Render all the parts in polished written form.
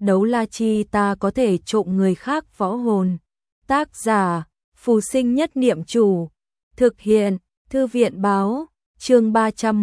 đấu la chi ta có thể trộm người khác võ hồn. Tác giả, Phù Sinh Nhất Niệm Chủ. Thực hiện, Thư viện báo, chương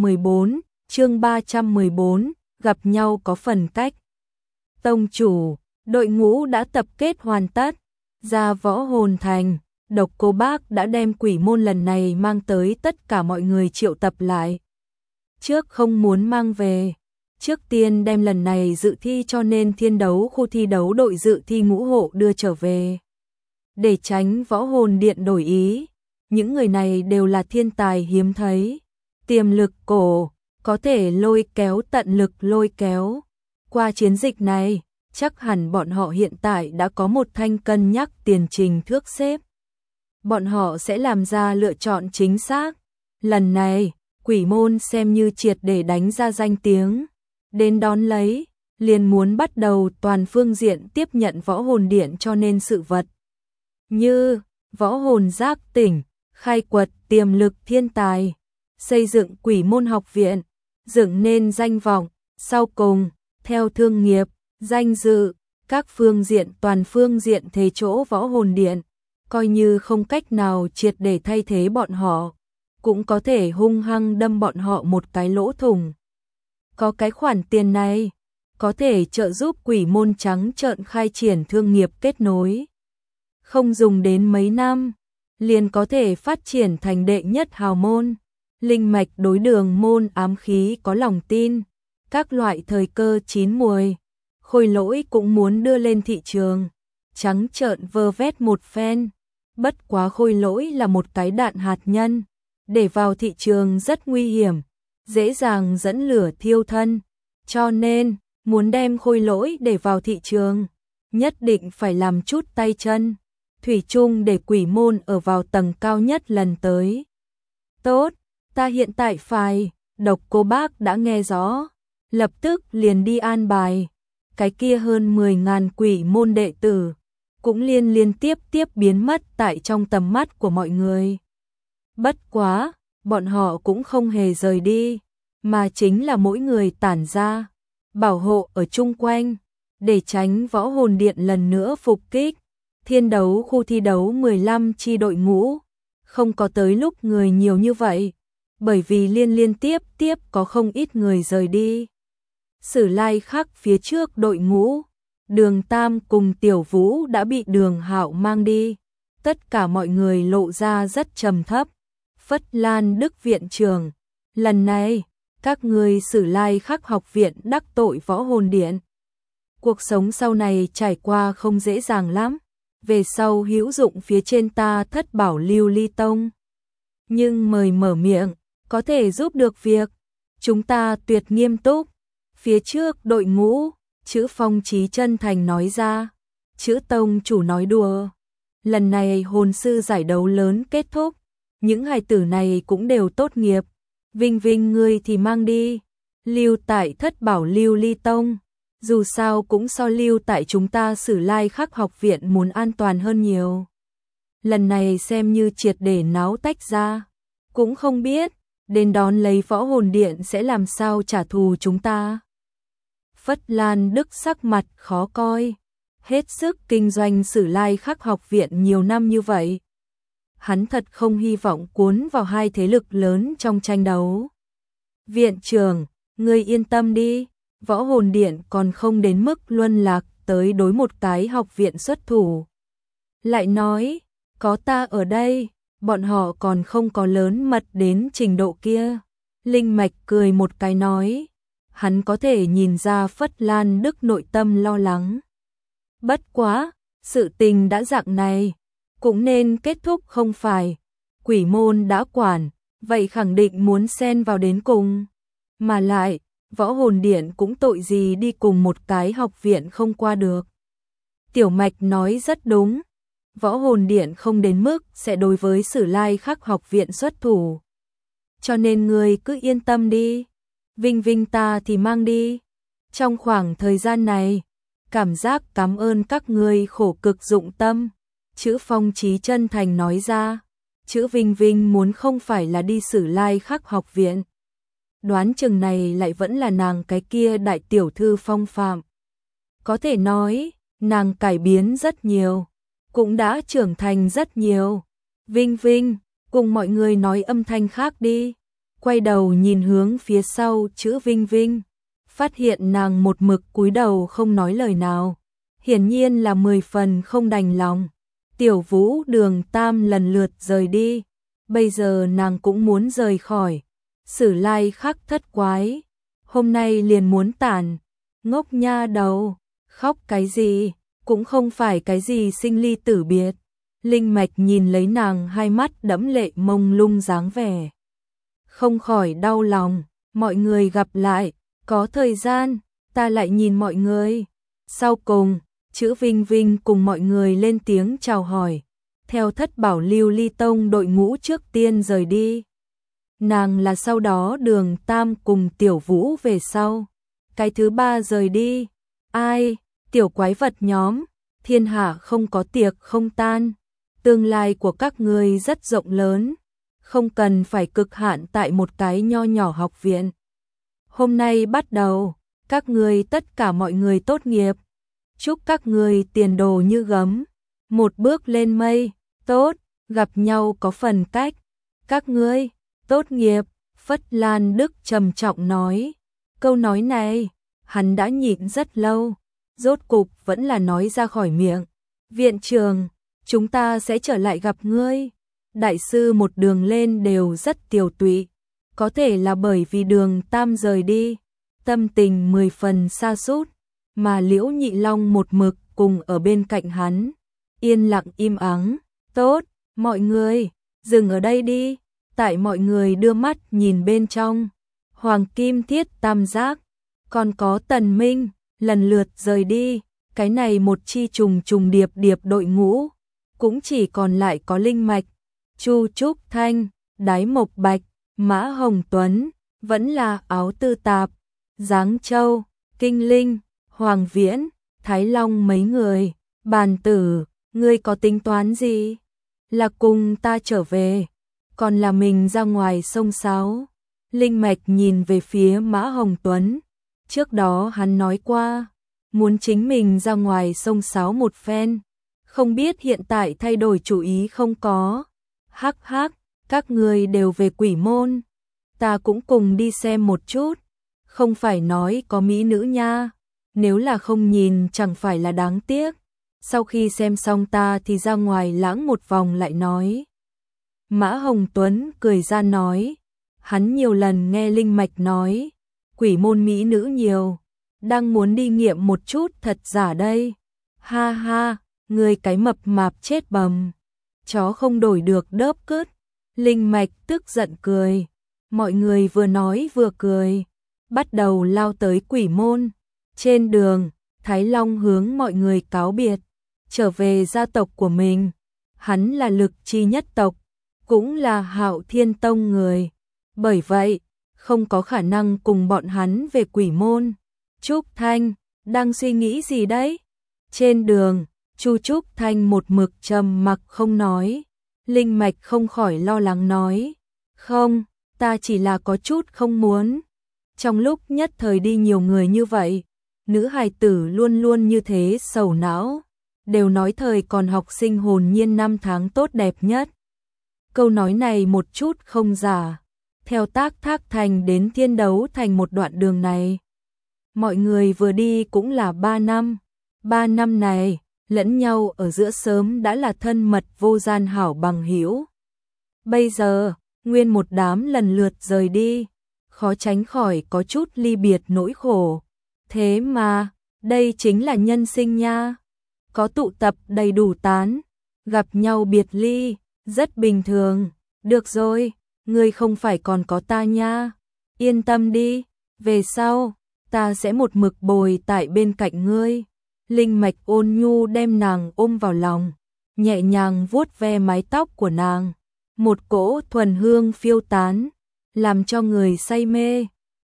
314, gặp nhau có phần cách. Tông chủ, đội ngũ đã tập kết hoàn tất, ra Võ Hồn Thành, Độc Cô Bác đã đem quỷ môn lần này mang tới tất cả mọi người triệu tập lại. Trước không muốn mang về, trước tiên đem lần này dự thi cho nên thiên đấu khu thi đấu đội dự thi ngũ hộ đưa trở về. Để tránh Võ Hồn Điện đổi ý, những người này đều là thiên tài hiếm thấy, tiềm lực cổ, có thể lôi kéo tận lực lôi kéo. Qua chiến dịch này, chắc hẳn bọn họ hiện tại đã có một thanh cân nhắc tiền trình thước xếp. Bọn họ sẽ làm ra lựa chọn chính xác. Lần này, quỷ môn xem như triệt để đánh ra danh tiếng. Đến đón lấy, liền muốn bắt đầu toàn phương diện tiếp nhận Võ Hồn Điện cho nên sự vật. Như, võ hồn giác tỉnh, khai quật tiềm lực thiên tài, xây dựng quỷ môn học viện, dựng nên danh vọng, sau cùng, theo thương nghiệp, danh dự, các phương diện toàn phương diện thế chỗ Võ Hồn Điện, coi như không cách nào triệt để thay thế bọn họ, cũng có thể hung hăng đâm bọn họ một cái lỗ thủng. Có cái khoản tiền này, có thể trợ giúp quỷ môn trắng trợn khai triển thương nghiệp kết nối. Không dùng đến mấy năm, liền có thể phát triển thành đệ nhất hào môn. Linh mạch đối đường môn ám khí có lòng tin, các loại thời cơ chín muồi, Khôi Lỗi cũng muốn đưa lên thị trường, trắng trợn vơ vét một phen. Bất quá Khôi Lỗi là một cái đạn hạt nhân, để vào thị trường rất nguy hiểm, dễ dàng dẫn lửa thiêu thân, cho nên muốn đem Khôi Lỗi để vào thị trường, nhất định phải làm chút tay chân, thủy chung để quỷ môn ở vào tầng cao nhất lần tới. Tốt, ta hiện tại phải, Độc Cô Bác đã nghe rõ, lập tức liền đi an bài, cái kia hơn 10.000 quỷ môn đệ tử, cũng liên tiếp biến mất tại trong tầm mắt của mọi người. Bất quá, bọn họ cũng không hề rời đi, mà chính là mỗi người tản ra, bảo hộ ở chung quanh, để tránh Võ Hồn Điện lần nữa phục kích. Thiên đấu khu thi đấu 15 chi đội ngũ, không có tới lúc người nhiều như vậy, bởi vì liên tiếp có không ít người rời đi. Sử Lai Khắc phía trước đội ngũ, Đường Tam cùng Tiểu Vũ đã bị Đường Hạo mang đi, tất cả mọi người lộ ra rất trầm thấp. Phất Lan Đức viện trưởng, lần này, các ngươi Sử Lai Khắc học viện đắc tội Võ Hồn Điện. Cuộc sống sau này trải qua không dễ dàng lắm. Về sau hữu dụng phía trên ta Thất Bảo Lưu Ly Tông. Nhưng mời mở miệng, có thể giúp được việc. Chúng ta tuyệt nghiêm túc. Phía trước đội ngũ, chữ Phong Chí chân thành nói ra. Chữ Tông chủ nói đùa. Lần này hồn sư giải đấu lớn kết thúc. Những hài tử này cũng đều tốt nghiệp. Vinh Vinh ngươi thì mang đi. Lưu tại Thất Bảo Lưu Ly Tông. Dù sao cũng so lưu tại chúng ta Sử Lai Khắc học viện muốn an toàn hơn nhiều. Lần này xem như triệt để náo tách ra. Cũng không biết, đến đón lấy Võ Hồn Điện sẽ làm sao trả thù chúng ta. Phất Lan Đức sắc mặt khó coi. Hết sức kinh doanh Sử Lai Khắc học viện nhiều năm như vậy. Hắn thật không hy vọng cuốn vào hai thế lực lớn trong tranh đấu. Viện trưởng, ngươi yên tâm đi. Võ Hồn Điện còn không đến mức luân lạc tới đối một cái học viện xuất thủ. Lại nói, có ta ở đây, bọn họ còn không có lớn mật đến trình độ kia. Linh Mạch cười một cái nói, hắn có thể nhìn ra Phất Lan Đức nội tâm lo lắng. Bất quá, sự tình đã dạng này, cũng nên kết thúc không phải. Quỷ môn đã quản, vậy khẳng định muốn xen vào đến cùng. Mà lại, Võ Hồn Điện cũng tội gì đi cùng một cái học viện không qua được. Tiểu Mạch nói rất đúng. Võ Hồn Điện không đến mức sẽ đối với Sử Lai Khắc học viện xuất thủ. Cho nên ngươi cứ yên tâm đi. Vinh Vinh ta thì mang đi. Trong khoảng thời gian này, cảm giác cảm ơn các ngươi khổ cực dụng tâm. Chữ Phong Chí chân thành nói ra. Chữ Vinh Vinh muốn không phải là đi Sử Lai Khắc học viện. Đoán chừng này lại vẫn là nàng cái kia đại tiểu thư Phong Phạm. Có thể nói, nàng cải biến rất nhiều, cũng đã trưởng thành rất nhiều. Vinh Vinh, cùng mọi người nói âm thanh khác đi. Quay đầu nhìn hướng phía sau chữ Vinh Vinh, phát hiện nàng một mực cúi đầu không nói lời nào, hiển nhiên là 10 phần không đành lòng. Tiểu Vũ, Đường Tam lần lượt rời đi, bây giờ nàng cũng muốn rời khỏi. Sử Lai Khắc thất quái, hôm nay liền muốn tản, ngốc nha đầu, khóc cái gì, cũng không phải cái gì sinh ly tử biệt. Linh Mạch nhìn lấy nàng hai mắt đẫm lệ mông lung dáng vẻ, không khỏi đau lòng. Mọi người gặp lại, có thời gian, ta lại nhìn mọi người. Sau cùng, chữ Vinh Vinh cùng mọi người lên tiếng chào hỏi, theo Thất Bảo Lưu Ly Tông đội ngũ trước tiên rời đi. Nàng là sau đó Đường Tam cùng Tiểu Vũ về sau, cái thứ ba rời đi. Ai, tiểu quái vật nhóm, thiên hạ không có tiệc không tan, tương lai của các ngươi rất rộng lớn, không cần phải cực hạn tại một cái nho nhỏ học viện. Hôm nay bắt đầu, các ngươi tất cả mọi người tốt nghiệp, chúc các ngươi tiền đồ như gấm, một bước lên mây. Tốt, gặp nhau có phần cách. Các ngươi tốt nghiệp, Phất Lan Đức trầm trọng nói. Câu nói này, hắn đã nhịn rất lâu, rốt cục vẫn là nói ra khỏi miệng. Viện trưởng, chúng ta sẽ trở lại gặp ngươi. Đại sư một đường lên đều rất tiều tụy, có thể là bởi vì Đường Tam rời đi, tâm tình 10 phần sa sút, mà Liễu Nhị Long một mực cùng ở bên cạnh hắn, yên lặng im ắng. Tốt, mọi người, dừng ở đây đi. Tại mọi người đưa mắt nhìn bên trong, Hoàng Kim Thiết Tam Giác, còn có Tần Minh, lần lượt rời đi. Cái này một chi trùng trùng điệp điệp đội ngũ, cũng chỉ còn lại có Linh Mạch, Chu Trúc Thanh, Đái Mộc Bạch, Mã Hồng Tuấn, vẫn là Áo Tư Tạp, Giáng Châu, Kinh Linh, Hoàng Viễn, Thái Long mấy người. Bàn tử, ngươi có tính toán gì? Là cùng ta trở về, còn là mình ra ngoài sông sáo? Linh Mạch nhìn về phía Mã Hồng Tuấn, trước đó hắn nói qua, muốn chính mình ra ngoài sông sáo một phen, không biết hiện tại thay đổi chủ ý không có. Hắc hắc, các người đều về Quỷ Môn, ta cũng cùng đi xem một chút, không phải nói có mỹ nữ nha, nếu là không nhìn chẳng phải là đáng tiếc. Sau khi xem xong ta thì ra ngoài lãng một vòng lại nói. Mã Hồng Tuấn cười ra nói, hắn nhiều lần nghe Linh Mạch nói, Quỷ Môn mỹ nữ nhiều, đang muốn đi nghiệm một chút thật giả đây. Ha ha, người cái mập mạp chết bầm, chó không đổi được đớp cứt. Linh Mạch tức giận cười, mọi người vừa nói vừa cười, bắt đầu lao tới Quỷ Môn. Trên đường, Thái Long hướng mọi người cáo biệt, trở về gia tộc của mình. Hắn là Lực Chi nhất tộc, cũng là Hạo Thiên Tông người, bởi vậy không có khả năng cùng bọn hắn về Quỷ Môn. Trúc Thanh, đang suy nghĩ gì đấy? Trên đường, Chu Trúc Thanh một mực trầm mặc không nói. Linh Mạch không khỏi lo lắng nói, không, ta chỉ là có chút không muốn. Trong lúc nhất thời đi nhiều người như vậy, nữ hài tử luôn luôn như thế sầu não, đều nói thời còn học sinh hồn nhiên năm tháng tốt đẹp nhất. Câu nói này một chút không giả, theo Tác Thác Thành đến Thiên Đấu Thành một đoạn đường này. Mọi người vừa đi cũng là 3 năm, 3 năm này, lẫn nhau ở giữa sớm đã là thân mật vô gian hảo bằng hữu. Bây giờ, nguyên một đám lần lượt rời đi, khó tránh khỏi có chút ly biệt nỗi khổ. Thế mà, đây chính là nhân sinh nha. Có tụ tập đầy đủ tán, gặp nhau biệt ly, rất bình thường. Được rồi, ngươi không phải còn có ta nha. Yên tâm đi, về sau, ta sẽ một mực bồi tại bên cạnh ngươi. Linh Mạch ôn nhu đem nàng ôm vào lòng, nhẹ nhàng vuốt ve mái tóc của nàng. Một cỗ thuần hương phiêu tán, làm cho người say mê.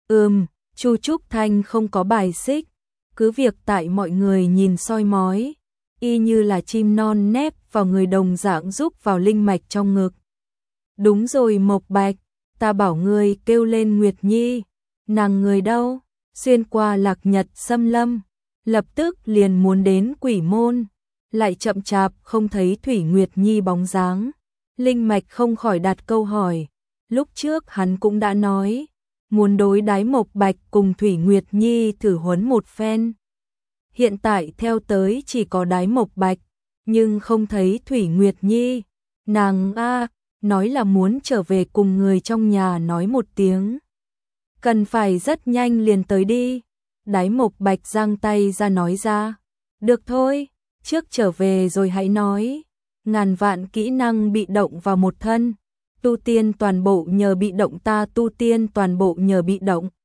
Chu Trúc Thanh không có bài xích, cứ việc tại mọi người nhìn soi mói, y như là chim non nép vào người đồng dạng giúp vào Linh Mạch trong ngực. Đúng rồi Mộc Bạch, ta bảo ngươi kêu lên Nguyệt Nhi, nàng người đâu? Xuyên qua Lạc Nhật xâm lâm, lập tức liền muốn đến quỷ môn, lại chậm chạp không thấy Thủy Nguyệt Nhi bóng dáng. Linh Mạch không khỏi đặt câu hỏi, lúc trước hắn cũng đã nói, muốn đối đái Mộc Bạch cùng Thủy Nguyệt Nhi thử huấn một phen. Hiện tại theo tới chỉ có đái Mộc Bạch, nhưng không thấy Thủy Nguyệt Nhi. Nàng nói là muốn trở về cùng người trong nhà nói một tiếng. Cần phải rất nhanh liền tới đi. Đái Mộc Bạch giang tay ra nói ra. Được thôi, trước trở về rồi hãy nói. Ngàn vạn kỹ năng bị động vào một thân. Tu tiên toàn bộ nhờ bị động, ta tu tiên toàn bộ nhờ bị động.